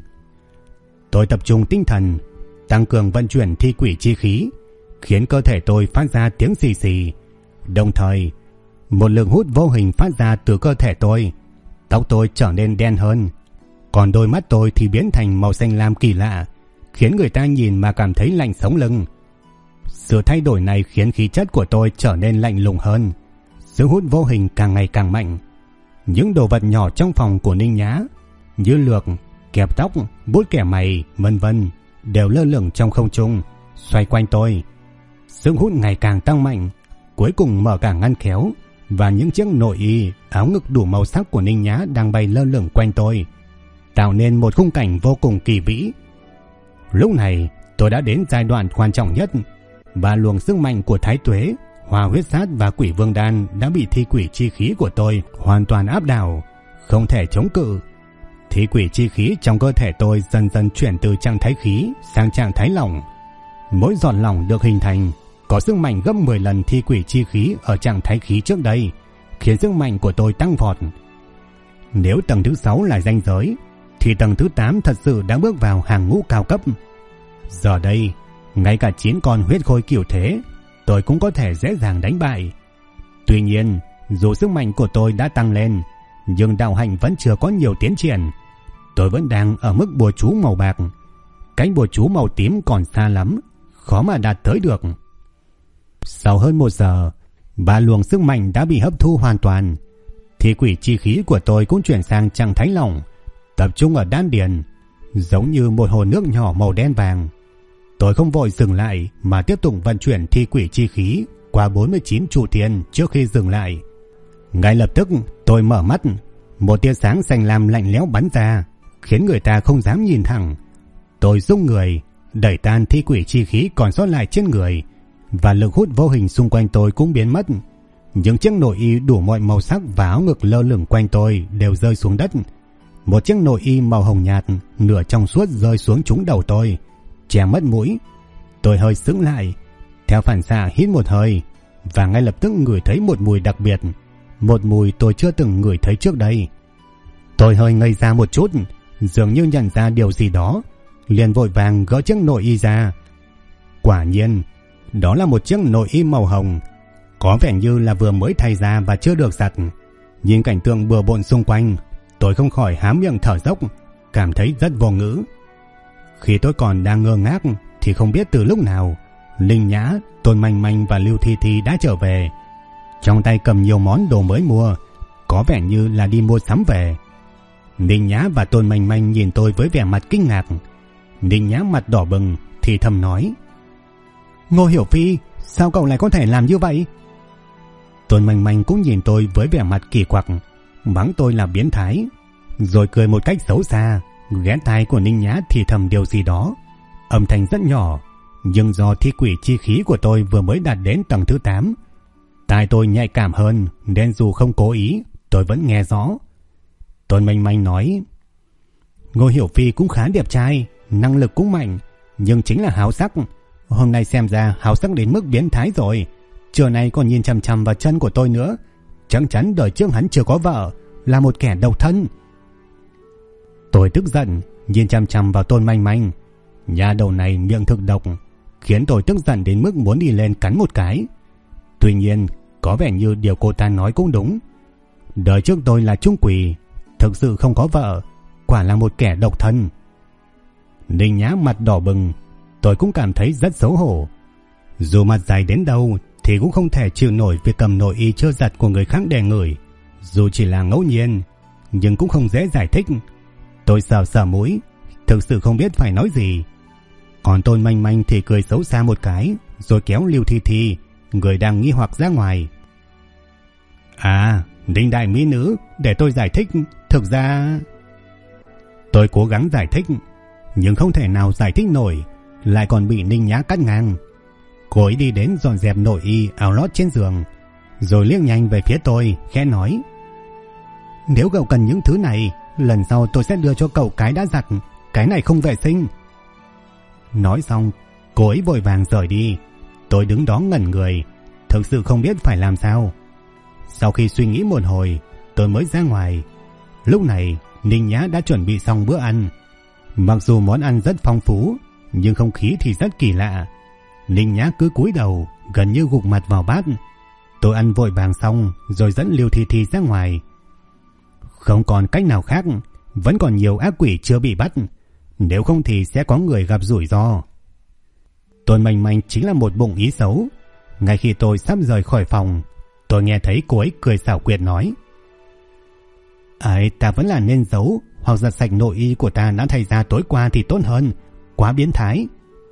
Tôi tập trung tinh thần, tăng cường vận chuyển thi quỷ chi khí, khiến cơ thể tôi phát ra tiếng xì xì. Đồng thời, một lực hút vô hình phát ra từ cơ thể tôi, tóc tôi trở nên đen hơn, còn đôi mắt tôi thì biến thành màu xanh lam kỳ lạ, khiến người ta nhìn mà cảm thấy lạnh sống lưng. Sự thay đổi này khiến khí chất của tôi trở nên lạnh lùng hơn, sức hút vô hình càng ngày càng mạnh. Những đồ vật nhỏ trong phòng của Ninh Nhã, như lược, kẹp tóc, bút kẻ mày, vân vân, đều lơ lửng trong không trung, xoay quanh tôi. Sức hút ngày càng tăng mạnh, cuối cùng mở cả ngăn kéo, và những chiếc nội y, áo ngực đủ màu sắc của Ninh Nhã đang bay lơ lửng quanh tôi, tạo nên một khung cảnh vô cùng kỳ vĩ. Lúc này, tôi đã đến giai đoạn quan trọng nhất. 3 luồng sức mạnh của Thái Tuế, Hoa huyết sát và Quỷ Vương đan đã bị thi quỷ chi khí của tôi hoàn toàn áp đảo, không thể chống cự. Thi quỷ chi khí trong cơ thể tôi dần dần chuyển từ trạng thái khí sang trạng thái lỏng. Mỗi giọt lỏng được hình thành có sức mạnh gấp 10 lần thi quỷ chi khí ở trạng thái khí trước đây, khiến sức mạnh của tôi tăng vọt. Nếu tầng thứ 6 là ranh giới, thì tầng thứ 8 thật sự đã bước vào hàng ngũ cao cấp. Giờ đây, ngay cả 9 con huyết khôi cửu thế, tôi cũng có thể dễ dàng đánh bại. Tuy nhiên, dù sức mạnh của tôi đã tăng lên, nhưng đạo hạnh vẫn chưa có nhiều tiến triển. Tôi vẫn đang ở mức bùa chú màu bạc, cách bùa chú màu tím còn xa lắm, khó mà đạt tới được. Sau hơn 1 giờ, 3 luồng sức mạnh đã bị hấp thu hoàn toàn. Thi quỷ chi khí của tôi cũng chuyển sang trạng thái lỏng, tập trung ở đan điền, giống như một hồ nước nhỏ màu đen vàng. Tôi không vội dừng lại mà tiếp tục vận chuyển thi quỷ chi khí qua 49 trụ thiên trước khi dừng lại. Ngay lập tức tôi mở mắt, một tia sáng xanh lam lạnh lẽo bắn ra, khiến người ta không dám nhìn thẳng. Tôi rung người, đẩy tan thi quỷ chi khí còn sót lại trên người, và lực hút vô hình xung quanh tôi cũng biến mất. Những chiếc nội y đủ mọi màu sắc và áo ngực lơ lửng quanh tôi đều rơi xuống đất. Một chiếc nội y màu hồng nhạt, nửa trong suốt rơi xuống trúng đầu tôi, che mất mũi. Tôi hơi sững lại, theo phản xạ hít một hơi, và ngay lập tức ngửi thấy một mùi đặc biệt, một mùi tôi chưa từng ngửi thấy trước đây. Tôi hơi ngây ra một chút, dường như nhận ra điều gì đó, liền vội vàng gỡ chiếc nội y ra. Quả nhiên, đó là một chiếc nội y màu hồng, có vẻ như là vừa mới thay ra và chưa được giặt. Nhìn cảnh tượng bừa bộn xung quanh, tôi không khỏi há miệng thở dốc, cảm thấy rất vô ngữ. Khi tôi còn đang ngơ ngác thì không biết từ lúc nào, Linh Nhã, Tôn Manh Manh và Lưu Thi Thi đã trở về. Trong tay cầm nhiều món đồ mới mua, có vẻ như là đi mua sắm về. Linh Nhã và Tôn Manh Manh nhìn tôi với vẻ mặt kinh ngạc. Linh Nhã mặt đỏ bừng thì thầm nói: Ngô Hiểu Phi, sao cậu lại có thể làm như vậy? Tôn Manh Manh cũng nhìn tôi với vẻ mặt kỳ quặc, mắng tôi là biến thái, rồi cười một cách xấu xa, ghé tai của Ninh Nhã thì thầm điều gì đó, âm thanh rất nhỏ, nhưng do thi quỷ chi khí của tôi vừa mới đạt đến tầng thứ 8, tai tôi nhạy cảm hơn nên dù không cố ý tôi vẫn nghe rõ. Tôn Manh Manh nói: Ngô Hiểu Phi cũng khá đẹp trai, năng lực cũng mạnh, nhưng chính là háo sắc. Hôm nay xem ra háo sắc đến mức biến thái rồi. Trưa nay còn nhìn chằm chằm vào chân của tôi nữa. Chắc chắn đời trước hắn chưa có vợ, là một kẻ độc thân. Tôi tức giận nhìn chằm chằm vào Tôn Manh Manh. Nhà đầu này miệng thực độc, khiến tôi tức giận đến mức muốn đi lên cắn một cái. Tuy nhiên có vẻ như điều cô ta nói cũng đúng. Đời trước tôi là trung quỷ, thực sự không có vợ, quả là một kẻ độc thân. Ninh Nhã mặt đỏ bừng, tôi cũng cảm thấy rất xấu hổ. Dù mặt dày đến đâu thì cũng không thể chịu nổi việc cầm nội y chưa giặt của người khác để ngửi. Dù chỉ là ngẫu nhiên, nhưng cũng không dễ giải thích. Tôi sờ mũi, thực sự không biết phải nói gì. Còn Tôn Manh Manh thì cười xấu xa một cái, rồi kéo Lưu Thi Thi, người đang nghi hoặc, ra ngoài. À, Ninh đại mỹ nữ, để tôi giải thích. Thực ra... Tôi cố gắng giải thích, nhưng không thể nào giải thích nổi, lại còn bị Ninh Nhã cắt ngang. Cô ấy đi đến dọn dẹp nội y áo lót trên giường, rồi liếc nhanh về phía tôi, khẽ nói: Nếu cậu cần những thứ này, lần sau tôi sẽ đưa cho cậu cái đã giặt, cái này không vệ sinh. Nói xong, cô ấy vội vàng rời đi. Tôi đứng đó ngẩn người, thực sự không biết phải làm sao. Sau khi suy nghĩ một hồi, tôi mới ra ngoài. Lúc này Ninh Nhã đã chuẩn bị xong bữa ăn. Mặc dù món ăn rất phong phú, nhưng không khí thì rất kỳ lạ. Ninh Nhã cứ cúi đầu, gần như gục mặt vào bát. Tôi ăn vội vàng xong rồi dẫn Lưu Thi Thi ra ngoài. Không còn cách nào khác, vẫn còn nhiều ác quỷ chưa bị bắt, nếu không thì sẽ có người gặp rủi ro. Tôn Manh Manh chính là một bụng ý xấu. Ngay khi tôi sắp rời khỏi phòng, tôi nghe thấy cô ấy cười xảo quyệt nói: Ta vẫn là nên giấu hoặc giặt sạch nội y của ta đã thay ra tối qua thì tốt hơn, quá biến thái.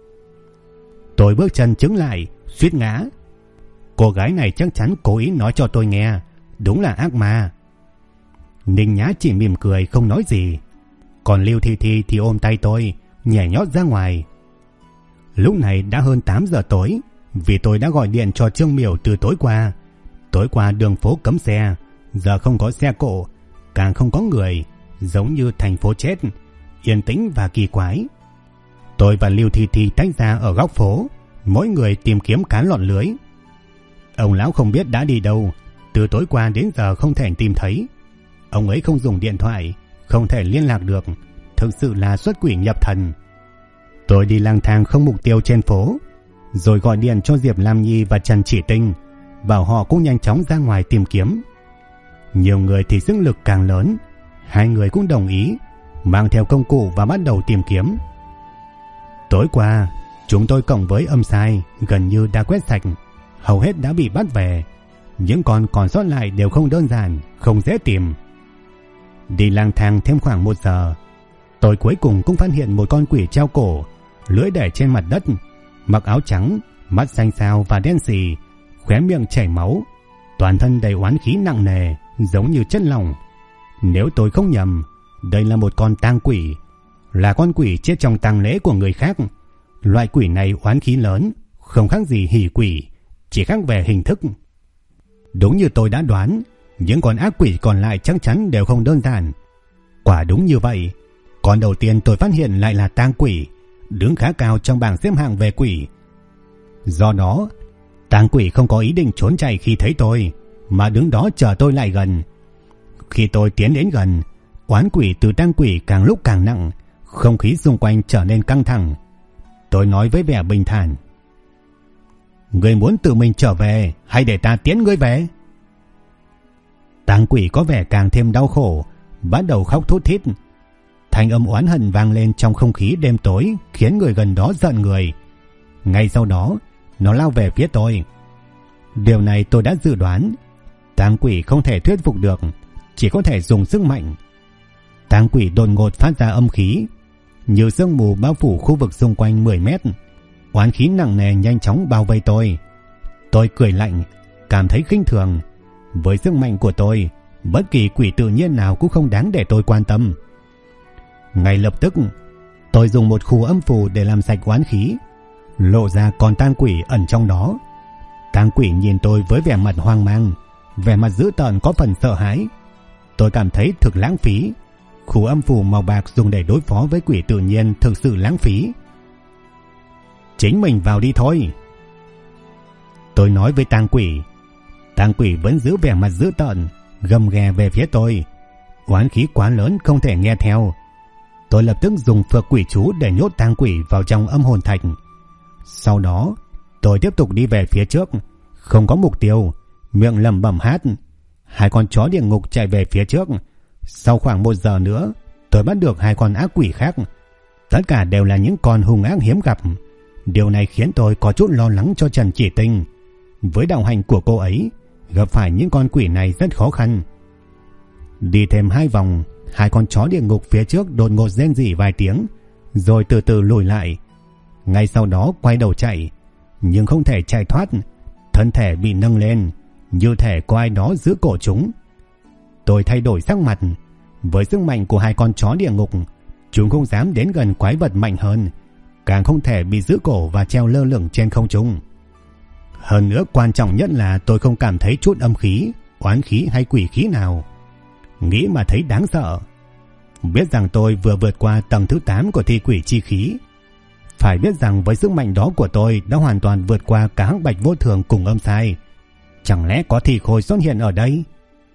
Tôi bước chân chững lại, suýt ngã. Cô gái này chắc chắn cố ý nói cho tôi nghe, đúng là ác ma. Ninh Nhã chỉ mỉm cười không nói gì, còn Lưu Thi Thi thì ôm tay tôi, nhảy nhót ra ngoài. Lúc này đã hơn 8 giờ tối, vì tôi đã gọi điện cho Trương Miểu từ tối qua. Tối qua đường phố cấm xe, giờ không có xe cộ, càng không có người, giống như thành phố chết, yên tĩnh và kỳ quái. Tôi và Lưu Thi Thi tách ra ở góc phố, mỗi người tìm kiếm cá lọt lưới. Ông lão không biết đã đi đâu, từ tối qua đến giờ không thể tìm thấy. Ông ấy không dùng điện thoại, không thể liên lạc được, thực sự là xuất quỷ nhập thần. Tôi đi lang thang không mục tiêu trên phố, rồi gọi điện cho Diệp Lam Nhi và Trần Chỉ Tinh, bảo họ cũng nhanh chóng ra ngoài tìm kiếm. Nhiều người thì sức lực càng lớn, hai người cũng đồng ý, mang theo công cụ và bắt đầu tìm kiếm. Tối qua, chúng tôi cộng với âm sai gần như đã quét sạch, hầu hết đã bị bắt về. Những con còn sót lại đều không đơn giản, không dễ tìm. Đi lang thang thêm khoảng 1 giờ, tôi cuối cùng cũng phát hiện một con quỷ treo cổ, lưỡi để trên mặt đất, mặc áo trắng, mắt xanh xao và đen xì, khóe miệng chảy máu, toàn thân đầy oán khí nặng nề, giống như chất lỏng. Nếu tôi không nhầm, đây là một con tang quỷ, là con quỷ chết trong tang lễ của người khác. Loại quỷ này oán khí lớn, không khác gì hỉ quỷ, chỉ khác về hình thức. Đúng như tôi đã đoán, những con ác quỷ còn lại chắc chắn đều không đơn giản. Quả đúng như vậy, con đầu tiên tôi phát hiện lại là tang quỷ, đứng khá cao trong bảng xếp hạng về quỷ. Do đó, tang quỷ không có ý định trốn chạy khi thấy tôi, mà đứng đó chờ tôi lại gần. Khi tôi tiến đến gần, oán quỷ từ tang quỷ càng lúc càng nặng, Không khí xung quanh trở nên căng thẳng. Tôi nói với vẻ bình thản: Ngươi muốn tự mình trở về hay để ta tiễn ngươi về? Tang quỷ có vẻ càng thêm đau khổ, bắt đầu khóc thút thít. Thanh âm oán hận vang lên trong không khí đêm tối, khiến người gần đó giận người. Ngay sau đó, nó lao về phía tôi. Điều này tôi đã dự đoán. Tang quỷ không thể thuyết phục được, chỉ có thể dùng sức mạnh. Tang quỷ đột ngột phát ra âm khí, như sương mù bao phủ khu vực xung quanh 10 mét. Oán khí nặng nề nhanh chóng bao vây tôi. Tôi cười lạnh, cảm thấy khinh thường. Với sức mạnh của tôi, bất kỳ quỷ tự nhiên nào cũng không đáng để tôi quan tâm. Ngay lập tức, tôi dùng một khu âm phù để làm sạch oán khí, lộ ra con tang quỷ ẩn trong đó. Tang quỷ nhìn tôi với vẻ mặt hoang mang, vẻ mặt dữ tợn có phần sợ hãi. Tôi cảm thấy thực lãng phí. Khu âm phù màu bạc dùng để đối phó với quỷ tự nhiên thực sự lãng phí. Chính mình vào đi thôi, tôi nói với tang quỷ. Tang quỷ vẫn giữ vẻ mặt dữ tợn, gầm ghè về phía tôi. Oán khí quá lớn không thể nghe theo. Tôi lập tức dùng phược quỷ chú để nhốt tang quỷ vào trong âm hồn thạch. Sau đó tôi tiếp tục đi về phía trước, không có mục tiêu, miệng lẩm bẩm hát. Hai con chó địa ngục chạy về phía trước. Sau khoảng 1 giờ nữa, tôi bắt được 2 con ác quỷ khác. Tất cả đều là những con hung ác hiếm gặp. Điều này khiến tôi có chút lo lắng cho Trần Chỉ Tinh. Với đạo hạnh của cô ấy, gặp phải những con quỷ này rất khó khăn. Đi thêm 2 vòng, 2 con chó địa ngục phía trước đột ngột rên rỉ vài tiếng, rồi từ từ lùi lại. Ngay sau đó quay đầu chạy, nhưng không thể chạy thoát. Thân thể bị nâng lên, như thể có ai đó giữ cổ chúng. Tôi thay đổi sắc mặt. Với sức mạnh của 2 con chó địa ngục, chúng không dám đến gần quái vật mạnh hơn, càng không thể bị giữ cổ và treo lơ lửng trên không trung. Hơn nữa, quan trọng nhất là tôi không cảm thấy chút âm khí, oán khí hay quỷ khí nào. Nghĩ mà thấy đáng sợ. Biết rằng tôi vừa vượt qua tầng thứ 8 của thi quỷ chi khí. Phải biết rằng với sức mạnh đó của tôi đã hoàn toàn vượt qua cả hắc bạch vô thường cùng âm sai. Chẳng lẽ có thi khôi xuất hiện ở đây?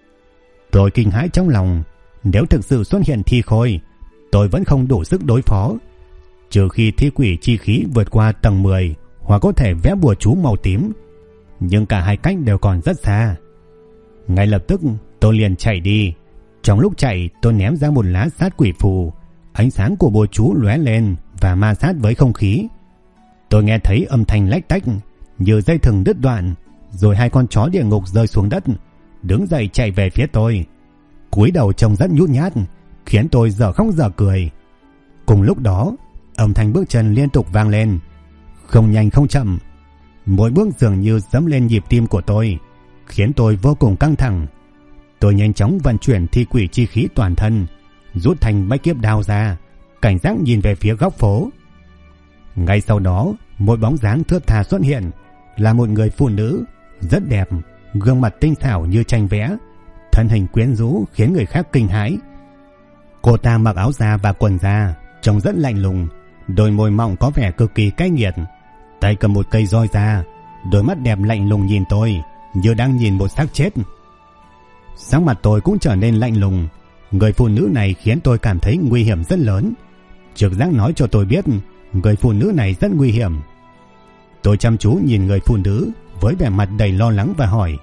Tôi kinh hãi trong lòng. Nếu thực sự xuất hiện thi khôi, tôi vẫn không đủ sức đối phó. Trừ khi thi quỷ chi khí vượt qua tầng 10, hoặc có thể vẽ bùa chú màu tím. Nhưng cả hai cách đều còn rất xa. Ngay lập tức tôi liền chạy đi. Trong lúc chạy, tôi ném ra một lá sát quỷ phù. Ánh sáng của bùa chú lóe lên và ma sát với không khí. Tôi nghe thấy âm thanh lách tách, như dây thừng đứt đoạn. Rồi 2 con chó địa ngục rơi xuống đất, đứng dậy chạy về phía tôi. Cúi đầu trông rất nhút nhát, khiến tôi dở khóc dở cười. Cùng lúc đó, âm thanh bước chân liên tục vang lên, không nhanh không chậm. Mỗi bước dường như dẫm lên nhịp tim của tôi, khiến tôi vô cùng căng thẳng. Tôi nhanh chóng vận chuyển thi quỷ chi khí toàn thân, rút thanh bách kiếp đao ra, cảnh giác nhìn về phía góc phố. Ngay sau đó, một bóng dáng thướt tha xuất hiện, là một người phụ nữ rất đẹp, gương mặt tinh xảo như tranh vẽ, thân hình quyến rũ khiến người khác kinh hãi. Cô ta mặc áo da và quần da, trông rất lạnh lùng, đôi môi mọng có vẻ cực kỳ cay nghiệt, tay cầm một cây roi da, đôi mắt đẹp lạnh lùng nhìn tôi như đang nhìn một xác chết. Sắc mặt tôi cũng trở nên lạnh lùng. Người phụ nữ này khiến tôi cảm thấy nguy hiểm rất lớn. Trực giác nói cho tôi biết người phụ nữ này rất nguy hiểm. Tôi chăm chú nhìn người phụ nữ với vẻ mặt đầy lo lắng và hỏi: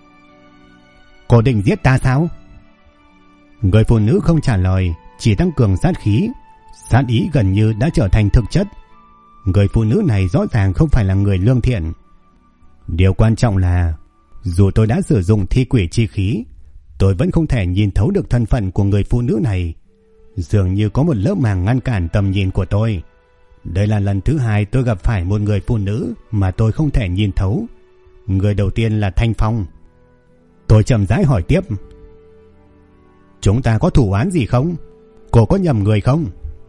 Cô định giết ta sao? Người phụ nữ không trả lời, chỉ tăng cường sát khí. Sát ý gần như đã trở thành thực chất. Người phụ nữ này rõ ràng không phải là người lương thiện. Điều quan trọng là dù tôi đã sử dụng thi quỷ chi khí, tôi vẫn không thể nhìn thấu được thân phận của người phụ nữ này. Dường như có một lớp màng ngăn cản tầm nhìn của tôi. Đây là lần thứ 2 tôi gặp phải một người phụ nữ mà tôi không thể nhìn thấu. Người đầu tiên là Thanh Phong. Tôi chậm rãi hỏi tiếp: Chúng ta có thù oán gì không? Cô có nhầm người không?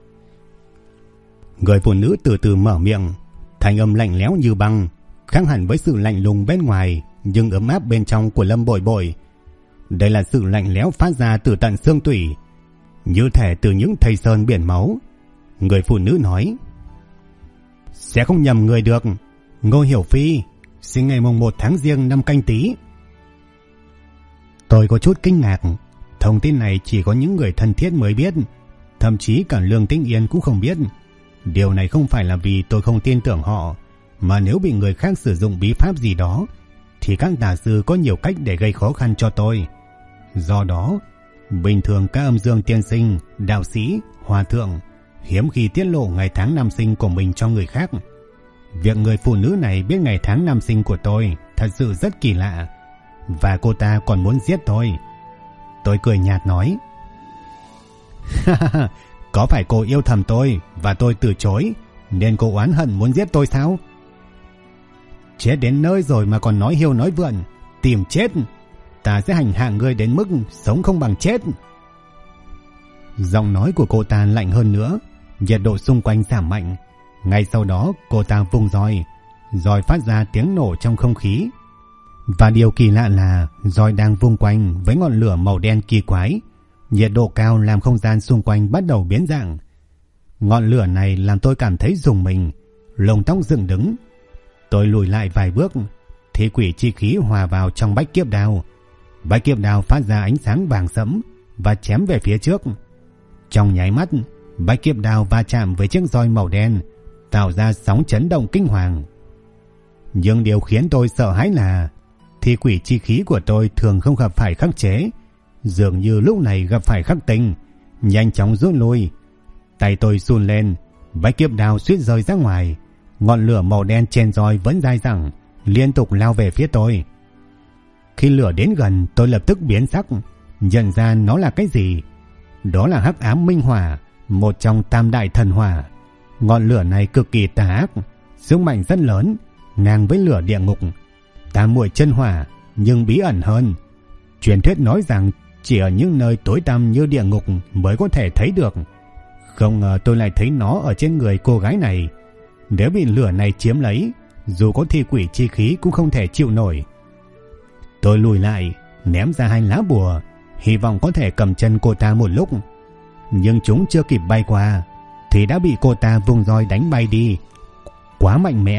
Người phụ nữ từ từ mở miệng, thanh âm lạnh lẽo như băng, khác hẳn với sự lạnh lùng bên ngoài nhưng ấm áp bên trong của Lâm Bội Bội. Đây là sự lạnh lẽo phát ra từ tận xương tủy, như thể từ những thây sơn biển máu. Người phụ nữ nói: Sẽ không nhầm người được. Ngô Hiểu Phi, sinh ngày mùng 1 tháng Giêng năm Canh Tý. Tôi có chút kinh ngạc. Thông tin này chỉ có những người thân thiết mới biết. Thậm chí cả Lương Tĩnh Yên cũng không biết. Điều này không phải là vì tôi không tin tưởng họ, mà nếu bị người khác sử dụng bí pháp gì đó thì các tà sư có nhiều cách để gây khó khăn cho tôi. Do đó, bình thường các âm dương tiên sinh, đạo sĩ, hòa thượng hiếm khi tiết lộ ngày tháng năm sinh của mình cho người khác. Việc người phụ nữ này biết ngày tháng năm sinh của tôi thật sự rất kỳ lạ, và cô ta còn muốn giết tôi. Tôi cười nhạt nói: có phải cô yêu thầm tôi và tôi từ chối nên cô oán hận muốn giết tôi sao? Chết đến nơi rồi mà còn nói hiêu nói vượn, tìm chết. Ta sẽ hành hạ ngươi đến mức sống không bằng chết. Giọng nói của cô ta lạnh hơn nữa, nhiệt độ xung quanh giảm mạnh. Ngay sau đó cô ta vung roi, roi phát ra tiếng nổ trong không khí. Và điều kỳ lạ là roi đang vung quanh với ngọn lửa màu đen kỳ quái. Nhiệt độ cao làm không gian xung quanh bắt đầu biến dạng. Ngọn lửa này làm tôi cảm thấy rùng mình, lông tóc dựng đứng. Tôi lùi lại vài bước, thì quỷ chi khí hòa vào trong bách kiếp đao. Bách kiếp đao phát ra ánh sáng vàng sẫm và chém về phía trước. Trong nháy mắt, bách kiếp đao va chạm với chiếc roi màu đen, tạo ra sóng chấn động kinh hoàng. Nhưng điều khiến tôi sợ hãi là thi quỷ chi khí của tôi thường không gặp phải khắc chế, dường như lúc này gặp phải khắc tinh, nhanh chóng rút lui. Tay tôi run lên, bách kiếp đao suýt rơi ra ngoài. Ngọn lửa màu đen trên roi vẫn dai dẳng, liên tục lao về phía tôi. Khi lửa đến gần, tôi lập tức biến sắc, nhận ra nó là cái gì. Đó là hắc ám minh hỏa, một trong tam đại thần hỏa. Ngọn lửa này cực kỳ tà ác, sức mạnh rất lớn, ngang với lửa địa ngục. Tam muội chân hỏa nhưng bí ẩn hơn. Truyền thuyết nói rằng chỉ ở những nơi tối tăm như địa ngục mới có thể thấy được. Không ngờ tôi lại thấy nó ở trên người cô gái này. Nếu bị lửa này chiếm lấy, dù có thi quỷ chi khí cũng không thể chịu nổi. Tôi lùi lại, ném ra 2 lá bùa, hy vọng có thể cầm chân cô ta một lúc. Nhưng chúng chưa kịp bay qua thì đã bị cô ta vung roi đánh bay đi. Quá mạnh mẽ.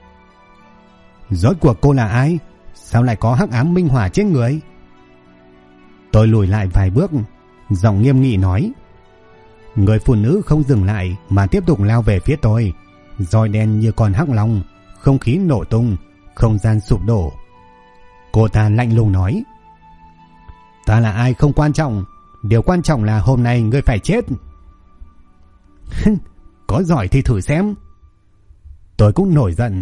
Rốt cuộc cô là ai? Sao lại có hắc ám minh hỏa trên người? Tôi lùi lại vài bước, giọng nghiêm nghị nói. Người phụ nữ không dừng lại mà tiếp tục lao về phía tôi. Roi đen như con hắc long, không khí nổ tung, không gian sụp đổ. Cô ta lạnh lùng nói: ta là ai không quan trọng, điều quan trọng là hôm nay ngươi phải chết. Có giỏi thì thử xem. Tôi cũng nổi giận.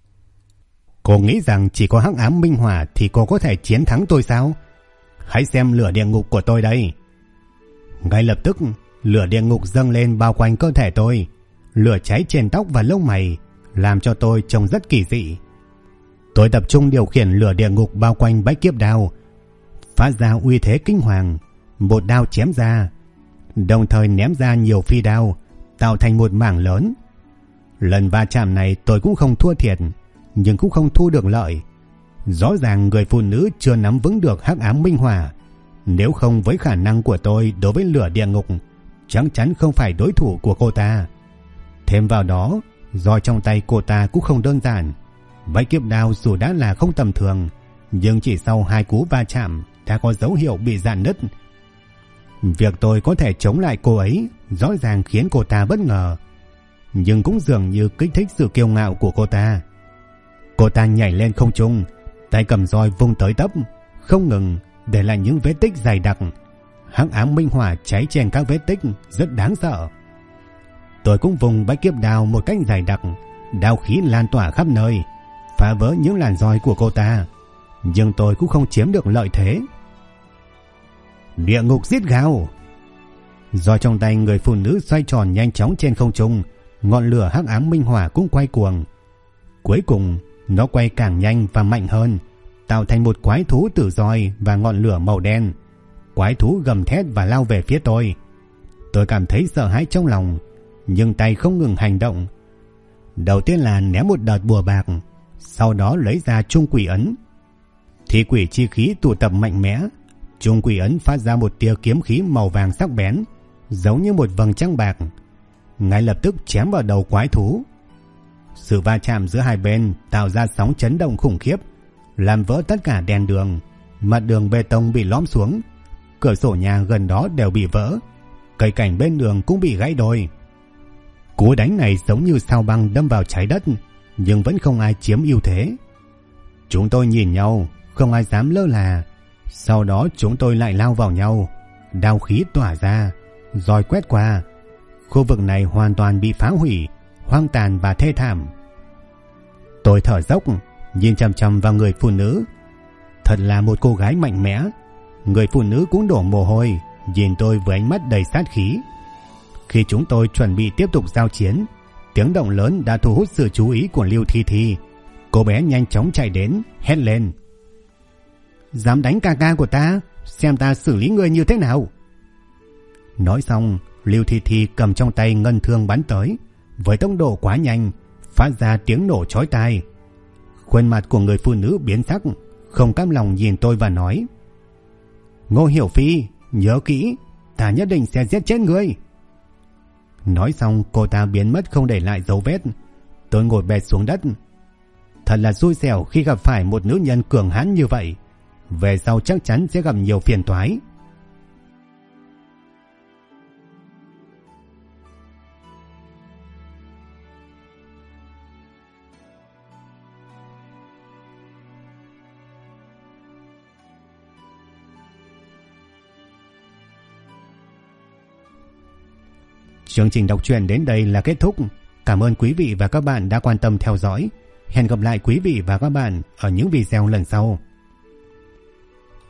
Cô nghĩ rằng chỉ có hắc ám minh hỏa thì cô có thể chiến thắng tôi sao? Hãy xem lửa địa ngục của tôi đây. Ngay lập tức, lửa địa ngục dâng lên bao quanh cơ thể tôi. Lửa cháy trên tóc và lông mày, làm cho tôi trông rất kỳ dị. Tôi tập trung điều khiển lửa địa ngục bao quanh bách kiếp đao, phát ra uy thế kinh hoàng. Một đao chém ra, đồng thời ném ra nhiều phi đao, tạo thành một mảng lớn. Lần va chạm này tôi cũng không thua thiệt, nhưng cũng không thu được lợi. Rõ ràng người phụ nữ chưa nắm vững được hắc ám minh hỏa. Nếu không, với khả năng của tôi đối với lửa địa ngục, chắc chắn không phải đối thủ của cô ta. Thêm vào đó, roi trong tay cô ta cũng không đơn giản. Bách kiếp đao dù đã là không tầm thường, nhưng chỉ sau 2 cú va chạm đã có dấu hiệu bị rạn nứt. Việc tôi có thể chống lại cô ấy rõ ràng khiến cô ta bất ngờ, nhưng cũng dường như kích thích sự kiêu ngạo của cô ta. Cô ta nhảy lên không trung, tay cầm roi vung tới tấp, không ngừng, để lại những vết tích dày đặc. Hắc ám minh hỏa cháy trên các vết tích rất đáng sợ. Tôi cũng vùng bách kiếp đao một cách dày đặc, đao khí lan tỏa khắp nơi, phá vỡ những làn roi của cô ta. Nhưng tôi cũng không chiếm được lợi thế. Địa ngục giết gào. Roi trong tay người phụ nữ xoay tròn nhanh chóng trên không trung, ngọn lửa hắc ám minh hỏa cũng quay cuồng. Cuối cùng, nó quay càng nhanh và mạnh hơn, tạo thành một quái thú từ roi và ngọn lửa màu đen. Quái thú gầm thét và lao về phía tôi. Tôi cảm thấy sợ hãi trong lòng, nhưng tay không ngừng hành động. Đầu tiên là ném một đợt bùa bạc, sau đó lấy ra trung quỷ ấn. Thi quỷ chi khí tụ tập mạnh mẽ, trung quỷ ấn phát ra một tia kiếm khí màu vàng sắc bén, giống như một vầng trăng bạc, ngay lập tức chém vào đầu quái thú. Sự va chạm giữa hai bên tạo ra sóng chấn động khủng khiếp, làm vỡ tất cả đèn đường, mặt đường bê tông bị lõm xuống, cửa sổ nhà gần đó đều bị vỡ. Cây cảnh bên đường cũng bị gãy đôi. Cú đánh này giống như sao băng đâm vào trái đất, nhưng vẫn không ai chiếm ưu thế. Chúng tôi nhìn nhau, không ai dám lơ là. Sau đó chúng tôi lại lao vào nhau, đao khí tỏa ra, roi quét qua. Khu vực này hoàn toàn bị phá hủy, hoang tàn và thê thảm. Tôi thở dốc, nhìn chằm chằm vào người phụ nữ. Thật là một cô gái mạnh mẽ. Người phụ nữ cũng đổ mồ hôi, nhìn tôi với ánh mắt đầy sát khí. Khi chúng tôi chuẩn bị tiếp tục giao chiến, tiếng động lớn đã thu hút sự chú ý của Lưu Thi Thi. Cô bé nhanh chóng chạy đến, hét lên: "Dám đánh ca ca của ta, xem ta xử lý ngươi như thế nào." Nói xong, Lưu Thi Thi cầm trong tay ngân thương bắn tới, với tốc độ quá nhanh, phát ra tiếng nổ chói tai. Khuôn mặt của người phụ nữ biến sắc, không cam lòng nhìn tôi và nói: "Ngô Hiểu Phi, nhớ kỹ, ta nhất định sẽ giết chết ngươi." Nói xong cô ta biến mất không để lại dấu vết. Tôi ngồi bệt xuống đất. Thật là xui xẻo khi gặp phải một nữ nhân cường hãn như vậy. Về sau chắc chắn sẽ gặp nhiều phiền toái. Chương trình đọc truyện đến đây là kết thúc. Cảm ơn quý vị và các bạn đã quan tâm theo dõi. Hẹn gặp lại quý vị và các bạn ở những video lần sau.